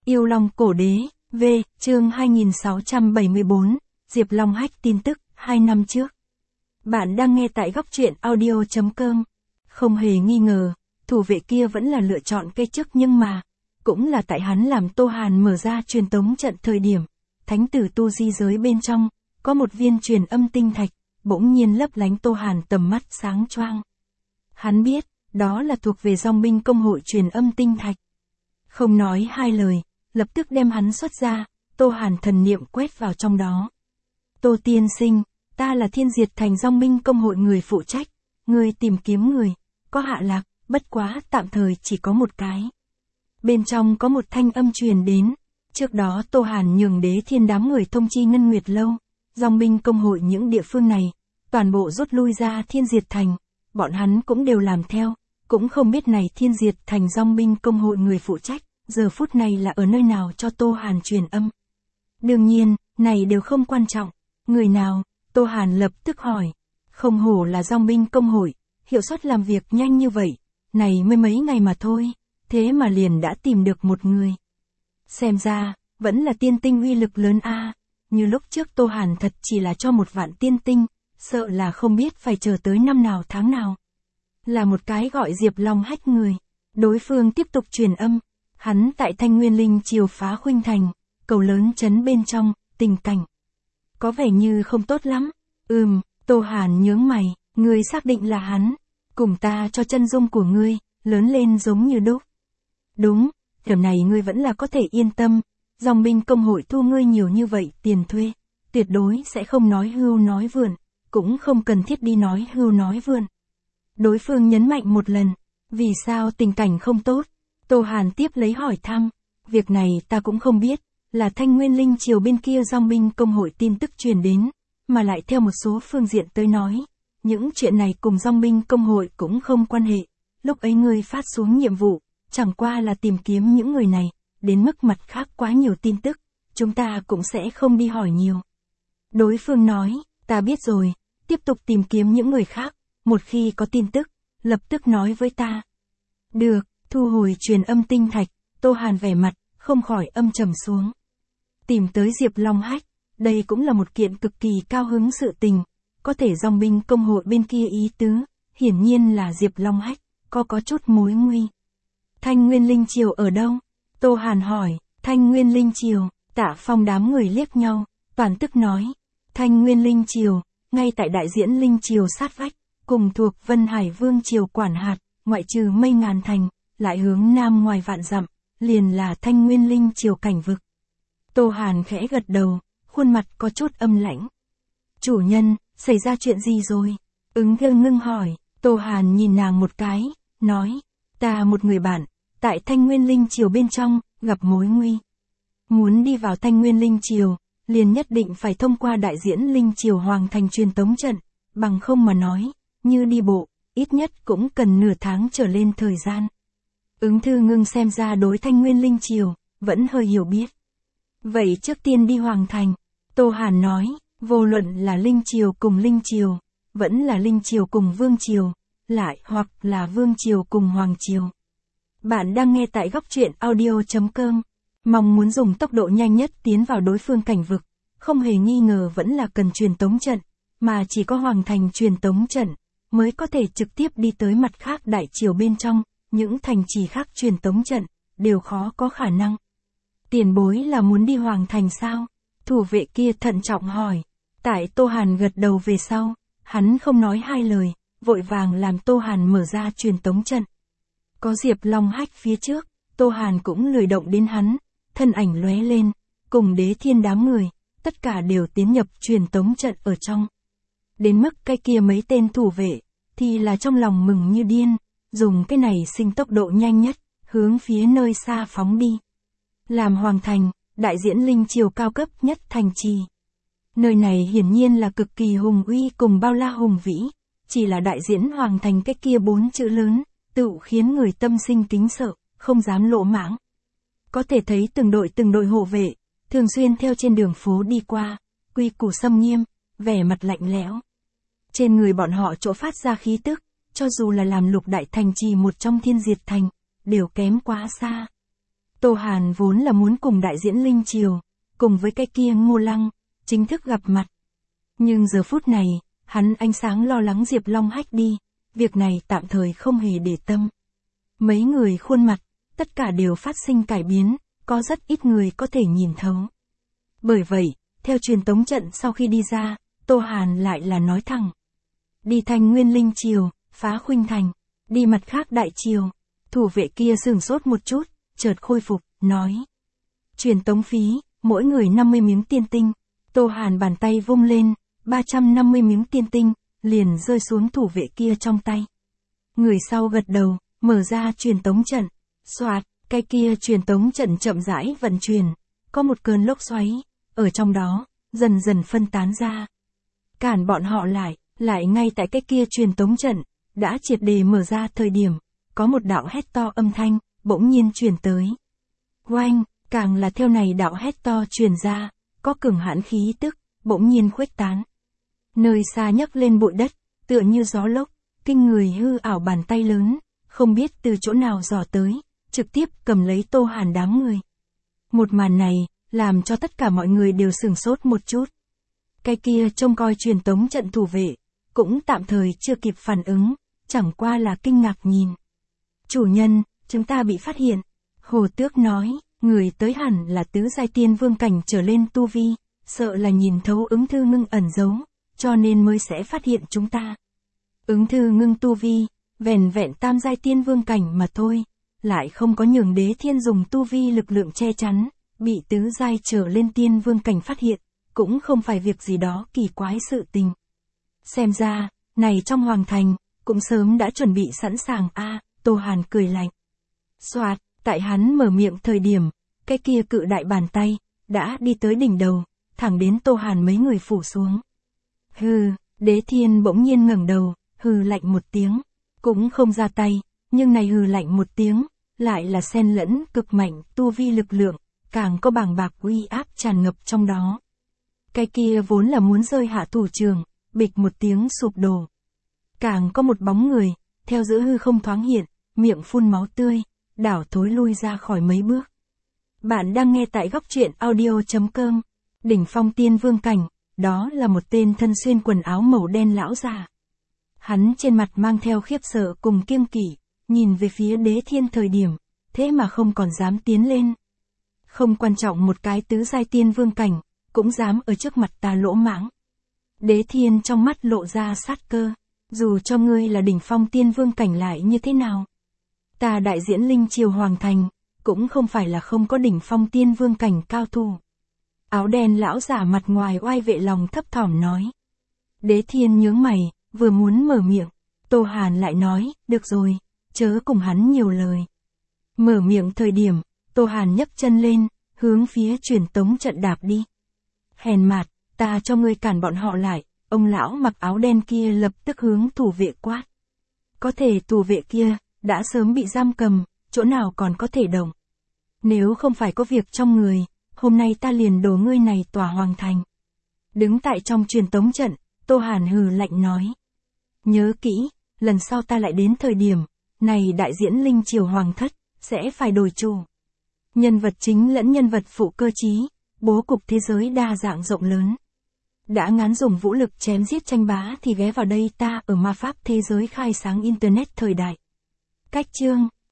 Yêu Long Cổ Đế, V, chương 2674, Diệp Long Hách tin tức, 2 năm trước. Bạn đang nghe tại góc truyện audio.com. Không hề nghi ngờ, thủ vệ kia vẫn là lựa chọn cây chức, nhưng mà, cũng là tại hắn làm Tô Hàn mở ra truyền tống trận thời điểm, thánh tử tu di giới bên trong, có một viên truyền âm tinh thạch, bỗng nhiên lấp lánh Tô Hàn tầm mắt sáng choang. Hắn biết, đó là thuộc về dòng binh công hội truyền âm tinh thạch. Không nói hai lời, lập tức đem hắn xuất ra, Tô Hàn thần niệm quét vào trong đó. Tô tiên sinh, ta là Thiên Diệt Thành dòng binh công hội người phụ trách, người tìm kiếm người, có hạ lạc, bất quá tạm thời chỉ có một cái. Bên trong có một thanh âm truyền đến, trước đó Tô Hàn nhường Đế Thiên đám người thông chi Ngân Nguyệt Lâu, dòng binh công hội những địa phương này, toàn bộ rút lui ra Thiên Diệt Thành, bọn hắn cũng đều làm theo, cũng không biết này Thiên Diệt Thành dòng binh công hội người phụ trách, giờ phút này là ở nơi nào cho Tô Hàn truyền âm. Đương nhiên, này đều không quan trọng, người nào, Tô Hàn lập tức hỏi, không hổ là dòng binh công hội, hiệu suất làm việc nhanh như vậy, này mới mấy ngày mà thôi, thế mà liền đã tìm được một người. Xem ra, vẫn là tiên tinh uy lực lớn a. Như lúc trước Tô Hàn thật chỉ là cho một vạn tiên tinh, sợ là không biết phải chờ tới năm nào tháng nào. Là một cái gọi Diệp Long Hách người, đối phương tiếp tục truyền âm, hắn tại Thanh Nguyên Linh Triều phá Khuynh Thành, cầu lớn trấn bên trong, tình cảnh. Có vẻ như không tốt lắm, Tô Hàn nhướng mày, ngươi xác định là hắn, cùng ta cho chân dung của ngươi, lớn lên giống như đúc. Đúng, điểm này ngươi vẫn là có thể yên tâm, dòng binh công hội thu ngươi nhiều như vậy tiền thuê, tuyệt đối sẽ không nói hưu nói vượn, cũng không cần thiết đi nói hưu nói vượn. Đối phương nhấn mạnh một lần, vì sao tình cảnh không tốt? Tô Hàn tiếp lấy hỏi thăm, việc này ta cũng không biết, là Thanh Nguyên Linh Triều bên kia dòng binh công hội tin tức truyền đến, mà lại theo một số phương diện tới nói, những chuyện này cùng dòng binh công hội cũng không quan hệ, lúc ấy ngươi phát xuống nhiệm vụ, chẳng qua là tìm kiếm những người này, đến mức mặt khác quá nhiều tin tức, chúng ta cũng sẽ không đi hỏi nhiều. Đối phương nói, ta biết rồi, tiếp tục tìm kiếm những người khác, một khi có tin tức, lập tức nói với ta. Được, thu hồi truyền âm tinh thạch, Tô Hàn vẻ mặt, không khỏi âm trầm xuống. Tìm tới Diệp Long Hách, đây cũng là một kiện cực kỳ cao hứng sự tình, có thể dòng binh công hội bên kia ý tứ, hiển nhiên là Diệp Long Hách, có chút mối nguy. Thanh Nguyên Linh Triều ở đâu? Tô Hàn hỏi, Thanh Nguyên Linh Triều, Tạ Phong đám người liếc nhau, toàn tức nói, Thanh Nguyên Linh Triều, ngay tại đại diễn Linh Triều sát vách, cùng thuộc Vân Hải Vương Triều quản hạt, ngoại trừ Mây Ngàn Thành, lại hướng nam ngoài vạn dặm, liền là Thanh Nguyên Linh Triều cảnh vực. Tô Hàn khẽ gật đầu, khuôn mặt có chút âm lãnh. Chủ nhân, xảy ra chuyện gì rồi? Ứng Thương ngưng hỏi, Tô Hàn nhìn nàng một cái, nói, ta một người bạn, tại Thanh Nguyên Linh Triều bên trong, gặp mối nguy. Muốn đi vào Thanh Nguyên Linh Triều, liền nhất định phải thông qua đại diễn Linh Triều Hoàng Thành truyền tống trận, bằng không mà nói, như đi bộ, ít nhất cũng cần nửa tháng trở lên thời gian. Ứng Thư Ngưng xem ra đối Thanh Nguyên Linh Triều, vẫn hơi hiểu biết. Vậy trước tiên đi Hoàng Thành, Tô Hàn nói, vô luận là Linh Triều cùng Linh Triều, vẫn là Linh Triều cùng Vương Triều, lại hoặc là Vương Triều cùng Hoàng Triều. Bạn đang nghe tại góc truyện audio.com, mong muốn dùng tốc độ nhanh nhất tiến vào đối phương cảnh vực, không hề nghi ngờ vẫn là cần truyền tống trận, mà chỉ có Hoàng Thành truyền tống trận, mới có thể trực tiếp đi tới mặt khác đại triều bên trong, những thành trì khác truyền tống trận, đều khó có khả năng. Tiền bối là muốn đi Hoàng Thành sao? Thủ vệ kia thận trọng hỏi. Tại Tô Hàn gật đầu về sau, hắn không nói hai lời, vội vàng làm Tô Hàn mở ra truyền tống trận. Có Diệp Long Hách phía trước, Tô Hàn cũng lười động đến hắn, thân ảnh lóe lên, cùng Đế Thiên đám người, tất cả đều tiến nhập truyền tống trận ở trong. Đến mức cái kia mấy tên thủ vệ, thì là trong lòng mừng như điên, dùng cái này sinh tốc độ nhanh nhất, hướng phía nơi xa phóng đi. Làm Hoàng Thành, đại diễn Linh Triều cao cấp nhất thành trì. Nơi này hiển nhiên là cực kỳ hùng uy cùng bao la hùng vĩ, chỉ là đại diễn Hoàng Thành cái kia 4 chữ lớn, tự khiến người tâm sinh kính sợ, không dám lỗ mãng. Có thể thấy từng đội hộ vệ, thường xuyên theo trên đường phố đi qua, quy củ xâm nghiêm, vẻ mặt lạnh lẽo. Trên người bọn họ chỗ phát ra khí tức, cho dù là làm lục đại thành trì một trong Thiên Diệt Thành, đều kém quá xa. Tô Hàn vốn là muốn cùng đại diễn Linh Triều, cùng với cái kia Ngô Lăng, chính thức gặp mặt. Nhưng giờ phút này, hắn ánh sáng lo lắng Diệp Long Hách đi, việc này tạm thời không hề để tâm. Mấy người khuôn mặt, tất cả đều phát sinh cải biến, có rất ít người có thể nhìn thấu. Bởi vậy, theo truyền tống trận sau khi đi ra, Tô Hàn lại là nói thẳng. Đi thành Nguyên Linh Triều, phá Khuynh Thành, đi mặt khác đại triều. Thủ vệ kia sửng sốt một chút, chợt khôi phục, nói. Truyền tống phí, mỗi người 50 miếng tiên tinh. Tô Hàn bàn tay vung lên, 350 miếng tiên tinh, liền rơi xuống thủ vệ kia trong tay. Người sau gật đầu, mở ra truyền tống trận. Soạt, cái kia truyền tống trận chậm rãi vận chuyển, có một cơn lốc xoáy, ở trong đó, dần dần phân tán ra. Cản bọn họ lại ngay tại cái kia truyền tống trận, đã triệt để mở ra thời điểm, có một đạo hét to âm thanh, bỗng nhiên truyền tới. Oanh, càng là theo này đạo hét to truyền ra, có cường hãn khí tức, bỗng nhiên khuếch tán. Nơi xa nhấc lên bụi đất, tựa như gió lốc, kinh người hư ảo bàn tay lớn, không biết từ chỗ nào dò tới, trực tiếp cầm lấy Tô Hàn đám người. Một màn này, làm cho tất cả mọi người đều sửng sốt một chút. Cái kia trông coi truyền tống trận thủ vệ, cũng tạm thời chưa kịp phản ứng, chẳng qua là kinh ngạc nhìn. Chủ nhân, chúng ta bị phát hiện. Hồ Tước nói, người tới hẳn là tứ giai tiên vương cảnh trở lên tu vi, sợ là nhìn thấu Ứng Thư Ngưng ẩn giấu, cho nên mới sẽ phát hiện chúng ta. Ứng Thư Ngưng tu vi, vẻn vẹn tam giai tiên vương cảnh mà thôi, lại không có nhường Đế Thiên dùng tu vi lực lượng che chắn, bị tứ giai trở lên tiên vương cảnh phát hiện, cũng không phải việc gì đó kỳ quái sự tình. Xem ra, này trong hoàng thành, cũng sớm đã chuẩn bị sẵn sàng a. Tô Hàn cười lạnh. Soạt, tại hắn mở miệng thời điểm, cái kia cự đại bàn tay, đã đi tới đỉnh đầu, thẳng đến Tô Hàn mấy người phủ xuống. Hừ, Đế Thiên bỗng nhiên ngẩng đầu, hừ lạnh một tiếng, cũng không ra tay, nhưng này hừ lạnh một tiếng, lại là xen lẫn cực mạnh tu vi lực lượng, càng có bàng bạc uy áp tràn ngập trong đó. Cái kia vốn là muốn rơi hạ thủ trường, bịch một tiếng sụp đổ. Càng có một bóng người, theo giữa hư không thoáng hiện, miệng phun máu tươi, đảo thối lui ra khỏi mấy bước. Bạn đang nghe tại góc truyện audio.com. Đỉnh phong tiên vương cảnh, đó là một tên thân xuyên quần áo màu đen lão già. Hắn trên mặt mang theo khiếp sợ cùng kiêng kỵ, nhìn về phía Đế Thiên thời điểm, thế mà không còn dám tiến lên. Không quan trọng một cái tứ giai tiên vương cảnh, cũng dám ở trước mặt ta lỗ mãng. Đế Thiên trong mắt lộ ra sát cơ, dù cho ngươi là đỉnh phong tiên vương cảnh lại như thế nào. Ta đại diễn Linh Triều Hoàng Thành, cũng không phải là không có đỉnh phong tiên vương cảnh cao thủ. Áo đen lão giả mặt ngoài oai vệ lòng thấp thỏm nói. Đế Thiên nhướng mày, vừa muốn mở miệng, Tô Hàn lại nói, được rồi, chớ cùng hắn nhiều lời. Mở miệng thời điểm, Tô Hàn nhấc chân lên, hướng phía truyền tống trận đạp đi. Hèn mạt, ta cho ngươi cản bọn họ lại, ông lão mặc áo đen kia lập tức hướng thủ vệ quát. Có thể thủ vệ kia, đã sớm bị giam cầm, chỗ nào còn có thể động. Nếu không phải có việc trong người, hôm nay ta liền đổ ngươi này tòa hoàng thành. Đứng tại trong truyền tống trận, Tô Hàn hừ lạnh nói. Nhớ kỹ, lần sau ta lại đến thời điểm, này đại diễn Linh Triều Hoàng thất, sẽ phải đổi chủ. Nhân vật chính lẫn nhân vật phụ cơ trí, bố cục thế giới đa dạng rộng lớn. Đã ngán dùng vũ lực chém giết tranh bá thì ghé vào đây ta ở ma pháp thế giới khai sáng Internet thời đại. Cách chương